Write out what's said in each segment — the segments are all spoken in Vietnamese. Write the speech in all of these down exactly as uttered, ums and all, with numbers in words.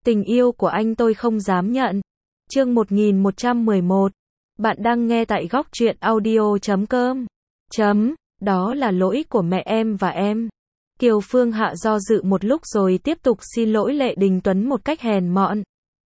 Tình yêu của anh tôi không dám nhận. Chương một nghìn một trăm mười một. Bạn đang nghe tại góc truyện audio chấm com. Chấm, đó là lỗi của mẹ em và em. Kiều Phương Hạ do dự một lúc rồi tiếp tục xin lỗi Lệ Đình Tuấn một cách hèn mọn.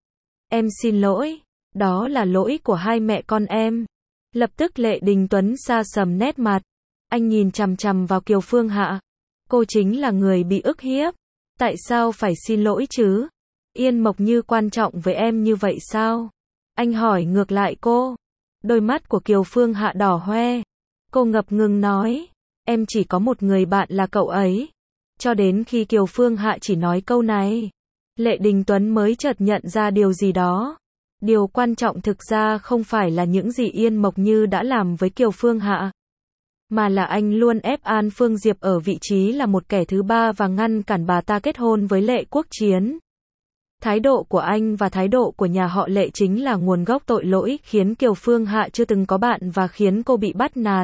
Em xin lỗi, đó là lỗi của hai mẹ con em. Lập tức Lệ Đình Tuấn sa sầm nét mặt. Anh nhìn chằm chằm vào Kiều Phương Hạ. Cô chính là người bị ức hiếp. Tại sao phải xin lỗi chứ? Yên Mộc Như quan trọng với em như vậy sao? Anh hỏi ngược lại cô. Đôi mắt của Kiều Phương Hạ đỏ hoe. Cô ngập ngừng nói. Em chỉ có một người bạn là cậu ấy. Cho đến khi Kiều Phương Hạ chỉ nói câu này, Lệ Đình Tuấn mới chợt nhận ra điều gì đó. Điều quan trọng thực ra không phải là những gì Yên Mộc Như đã làm với Kiều Phương Hạ, mà là anh luôn ép An Phương Diệp ở vị trí là một kẻ thứ ba và ngăn cản bà ta kết hôn với Lệ Quốc Chiến. Thái độ của anh và thái độ của nhà họ Lệ chính là nguồn gốc tội lỗi khiến Kiều Phương Hạ chưa từng có bạn và khiến cô bị bắt nạt.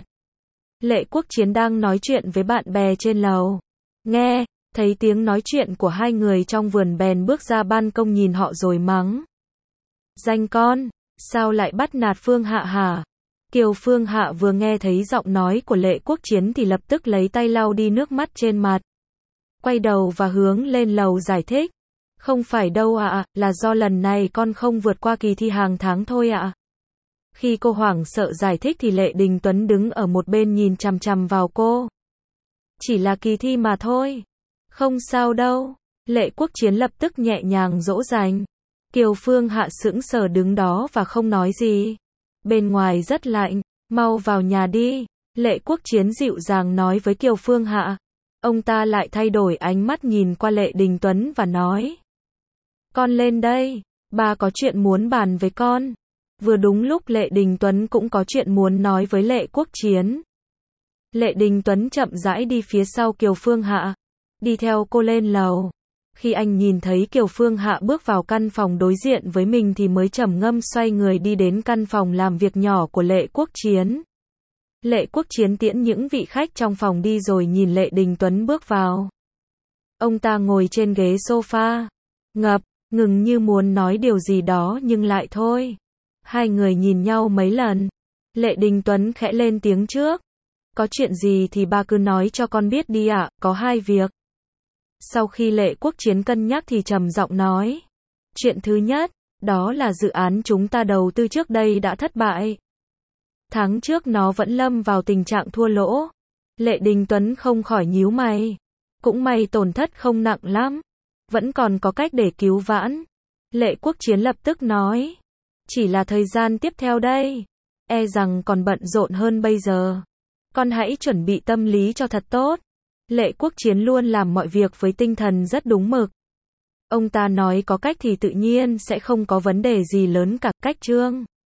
Lệ Quốc Chiến đang nói chuyện với bạn bè trên lầu. Nghe, thấy tiếng nói chuyện của hai người trong vườn bèn bước ra ban công nhìn họ rồi mắng. Danh con, sao lại bắt nạt Phương Hạ hả? Kiều Phương Hạ vừa nghe thấy giọng nói của Lệ Quốc Chiến thì lập tức lấy tay lau đi nước mắt trên mặt. Quay đầu và hướng lên lầu giải thích. Không phải đâu ạ, à, là do lần này con không vượt qua kỳ thi hàng tháng thôi ạ. À. Khi cô hoảng sợ giải thích thì Lệ Đình Tuấn đứng ở một bên nhìn chằm chằm vào cô. Chỉ là kỳ thi mà thôi. Không sao đâu. Lệ Quốc Chiến lập tức nhẹ nhàng dỗ dành. Kiều Phương Hạ sững sờ đứng đó và không nói gì. Bên ngoài rất lạnh, mau vào nhà đi. Lệ Quốc Chiến dịu dàng nói với Kiều Phương Hạ. Ông ta lại thay đổi ánh mắt nhìn qua Lệ Đình Tuấn và nói. Con lên đây, ba có chuyện muốn bàn với con. Vừa đúng lúc Lệ Đình Tuấn cũng có chuyện muốn nói với Lệ Quốc Chiến. Lệ Đình Tuấn chậm rãi đi phía sau Kiều Phương Hạ, đi theo cô lên lầu. Khi anh nhìn thấy Kiều Phương Hạ bước vào căn phòng đối diện với mình thì mới trầm ngâm xoay người đi đến căn phòng làm việc nhỏ của Lệ Quốc Chiến. Lệ Quốc Chiến tiễn những vị khách trong phòng đi rồi nhìn Lệ Đình Tuấn bước vào. Ông ta ngồi trên ghế sofa, ngập ngừng như muốn nói điều gì đó nhưng lại thôi. Hai người nhìn nhau mấy lần. Lệ Đình Tuấn khẽ lên tiếng trước. Có chuyện gì thì ba cứ nói cho con biết đi ạ, à, có hai việc. Sau khi Lệ Quốc Chiến cân nhắc thì trầm giọng nói. Chuyện thứ nhất, đó là dự án chúng ta đầu tư trước đây đã thất bại. Tháng trước nó vẫn lâm vào tình trạng thua lỗ. Lệ Đình Tuấn không khỏi nhíu mày. Cũng may tổn thất không nặng lắm. Vẫn còn có cách để cứu vãn. Lệ Quốc Chiến lập tức nói. Chỉ là thời gian tiếp theo đây. E rằng còn bận rộn hơn bây giờ. Con hãy chuẩn bị tâm lý cho thật tốt. Lệ Quốc Chiến luôn làm mọi việc với tinh thần rất đúng mực. Ông ta nói có cách thì tự nhiên sẽ không có vấn đề gì lớn cả. Cách chương